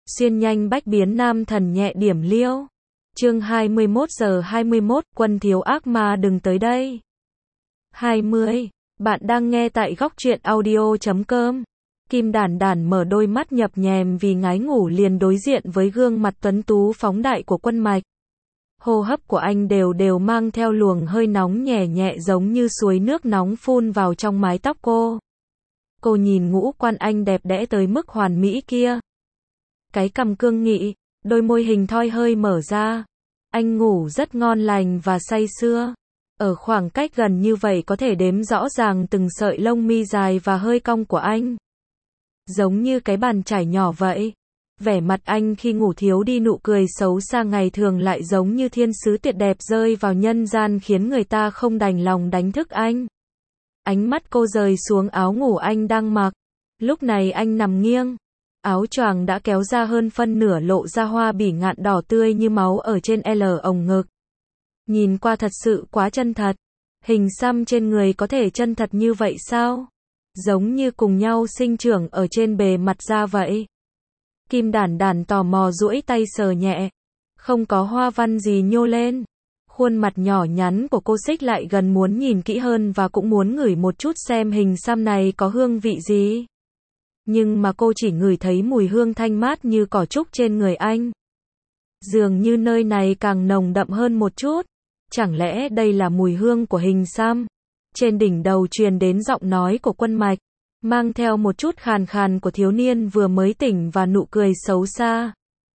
Xuyên nhanh bách biến nam thần nhẹ điểm liêu. Chương 21:21, Quân thiếu ác ma đừng tới đây. 20. Bạn đang nghe tại góc truyện audio.com. Kim Đản Đản mở đôi mắt nhập nhèm vì ngái ngủ liền đối diện với gương mặt tuấn tú phóng đại của Quân Mạch. Hô hấp của anh đều đều mang theo luồng hơi nóng nhẹ nhẹ giống như suối nước nóng phun vào trong mái tóc cô. Cô nhìn ngũ quan anh đẹp đẽ tới mức hoàn mỹ kia. Cái cằm cương nghị, đôi môi hình thoi hơi mở ra. Anh ngủ rất ngon lành và say sưa. Ở khoảng cách gần như vậy có thể đếm rõ ràng từng sợi lông mi dài và hơi cong của anh. Giống như cái bàn chải nhỏ vậy. Vẻ mặt anh khi ngủ thiếu đi nụ cười xấu xa ngày thường lại giống như thiên sứ tuyệt đẹp rơi vào nhân gian khiến người ta không đành lòng đánh thức anh. Ánh mắt cô rời xuống áo ngủ anh đang mặc. Lúc này anh nằm nghiêng. Áo choàng đã kéo ra hơn phân nửa lộ ra hoa bỉ ngạn đỏ tươi như máu ở trên L ồng ngực. Nhìn qua thật sự quá chân thật. Hình xăm trên người có thể chân thật như vậy sao? Giống như cùng nhau sinh trưởng ở trên bề mặt da vậy. Kim Đản Đản tò mò duỗi tay sờ nhẹ. Không có hoa văn gì nhô lên. Khuôn mặt nhỏ nhắn của cô xích lại gần muốn nhìn kỹ hơn và cũng muốn ngửi một chút xem hình xăm này có hương vị gì. Nhưng mà cô chỉ ngửi thấy mùi hương thanh mát như cỏ trúc trên người anh. Dường như nơi này càng nồng đậm hơn một chút. Chẳng lẽ đây là mùi hương của hình xăm? Trên đỉnh đầu truyền đến giọng nói của Quân Mạch, mang theo một chút khàn khàn của thiếu niên vừa mới tỉnh và nụ cười xấu xa.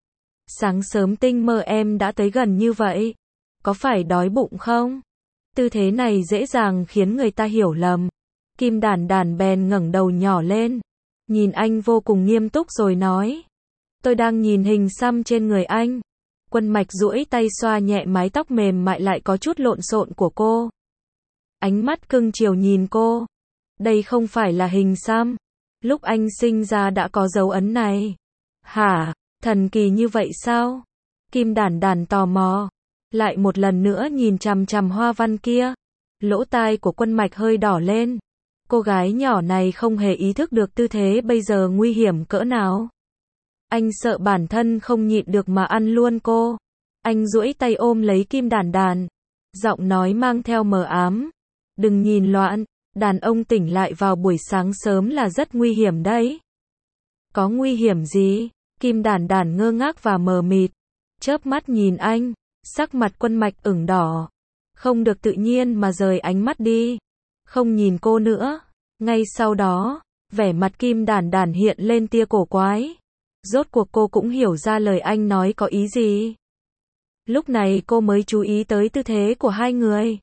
Sáng sớm tinh mơ em đã tới gần như vậy. Có phải đói bụng không? Tư thế này dễ dàng khiến người ta hiểu lầm. Kim Đản Đản bèn ngẩng đầu nhỏ lên. Nhìn anh vô cùng nghiêm túc rồi nói. Tôi đang nhìn hình xăm trên người anh. Quân Mạch duỗi tay xoa nhẹ mái tóc mềm mại lại có chút lộn xộn của cô. Ánh mắt cưng chiều nhìn cô. Đây không phải là hình xăm. Lúc anh sinh ra đã có dấu ấn này. Hả? Thần kỳ như vậy sao? Kim Đản Đản tò mò. Lại một lần nữa nhìn chằm chằm hoa văn kia. Lỗ tai của Quân Mạch hơi đỏ lên. Cô gái nhỏ này không hề ý thức được tư thế bây giờ nguy hiểm cỡ nào. Anh sợ bản thân không nhịn được mà ăn luôn cô. Anh duỗi tay ôm lấy Kim Đản Đản. Giọng nói mang theo mờ ám. Đừng nhìn loạn, đàn ông tỉnh lại vào buổi sáng sớm là rất nguy hiểm đấy. Có nguy hiểm gì? Kim Đản Đản ngơ ngác và mờ mịt. Chớp mắt nhìn anh, sắc mặt Quân Mạch ửng đỏ. Không được tự nhiên mà rời ánh mắt đi. Không nhìn cô nữa. Ngay sau đó, vẻ mặt Kim Đản Đản hiện lên tia cổ quái. Rốt cuộc cô cũng hiểu ra lời anh nói có ý gì. Lúc này cô mới chú ý tới tư thế của hai người.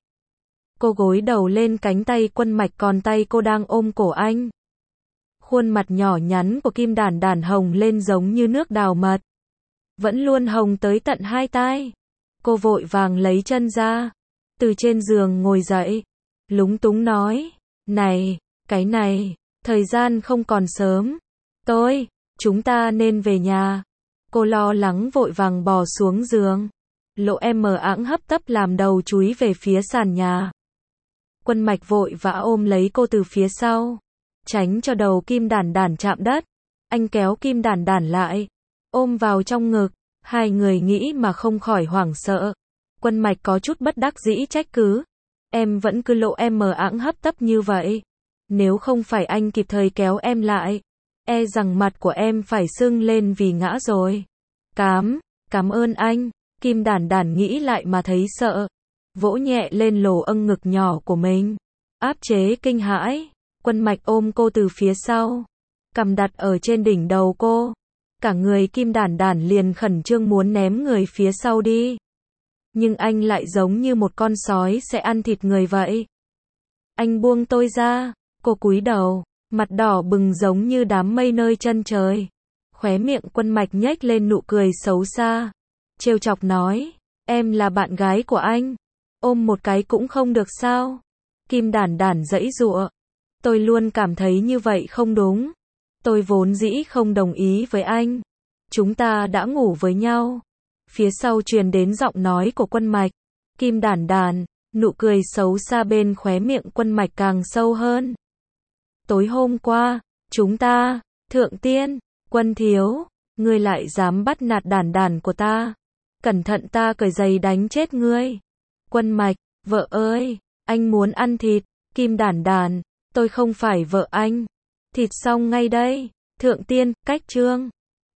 Cô gối đầu lên cánh tay Quân Mạch còn tay cô đang ôm cổ anh. Khuôn mặt nhỏ nhắn của Kim Đản Đản hồng lên giống như nước đào mật. Vẫn luôn hồng tới tận hai tai. Cô vội vàng lấy chân ra. Từ trên giường ngồi dậy. Lúng túng nói. Này, cái này, thời gian không còn sớm. Chúng ta nên về nhà. Cô lo lắng vội vàng bò xuống giường. Lộ em mờ ẵng hấp tấp làm đầu chúi về phía sàn nhà. Quân Mạch vội vã ôm lấy cô từ phía sau. Tránh cho đầu Kim Đản Đản chạm đất. Anh kéo Kim Đản Đản lại. Ôm vào trong ngực. Hai người nghĩ mà không khỏi hoảng sợ. Quân Mạch có chút bất đắc dĩ trách cứ. Em vẫn cứ lộ em mờ ẵng hấp tấp như vậy. Nếu không phải anh kịp thời kéo em lại. E rằng mặt của em phải sưng lên vì ngã rồi. Cảm ơn anh. Kim Đản Đản nghĩ lại mà thấy sợ. Vỗ nhẹ lên lỗ âng ngực nhỏ của mình. Áp chế kinh hãi. Quân Mạch ôm cô từ phía sau. Cằm đặt ở trên đỉnh đầu cô. Cả người Kim Đản Đản liền khẩn trương muốn ném người phía sau đi. Nhưng anh lại giống như một con sói sẽ ăn thịt người vậy. Anh buông tôi ra. Cô cúi đầu. Mặt đỏ bừng giống như đám mây nơi chân trời. Khóe miệng Quân Mạch nhếch lên nụ cười xấu xa. Trêu chọc nói. Em là bạn gái của anh. Ôm một cái cũng không được sao? Kim Đản Đản giãy giụa. Tôi luôn cảm thấy như vậy không đúng. Tôi vốn dĩ không đồng ý với anh. Chúng ta đã ngủ với nhau. Phía sau truyền đến giọng nói của Quân Mạch. Kim Đản Đản, nụ cười xấu xa bên khóe miệng Quân Mạch càng sâu hơn. Tối hôm qua, chúng ta, Thượng Tiên, Quân thiếu, Ngươi lại dám bắt nạt đàn đàn của ta. Cẩn thận ta cởi giày đánh chết ngươi. Quân Mạch, vợ ơi, anh muốn ăn thịt. Kim Đàn Đàn, tôi không phải vợ anh. Thịt xong ngay đây. Thượng Tiên, cách chương.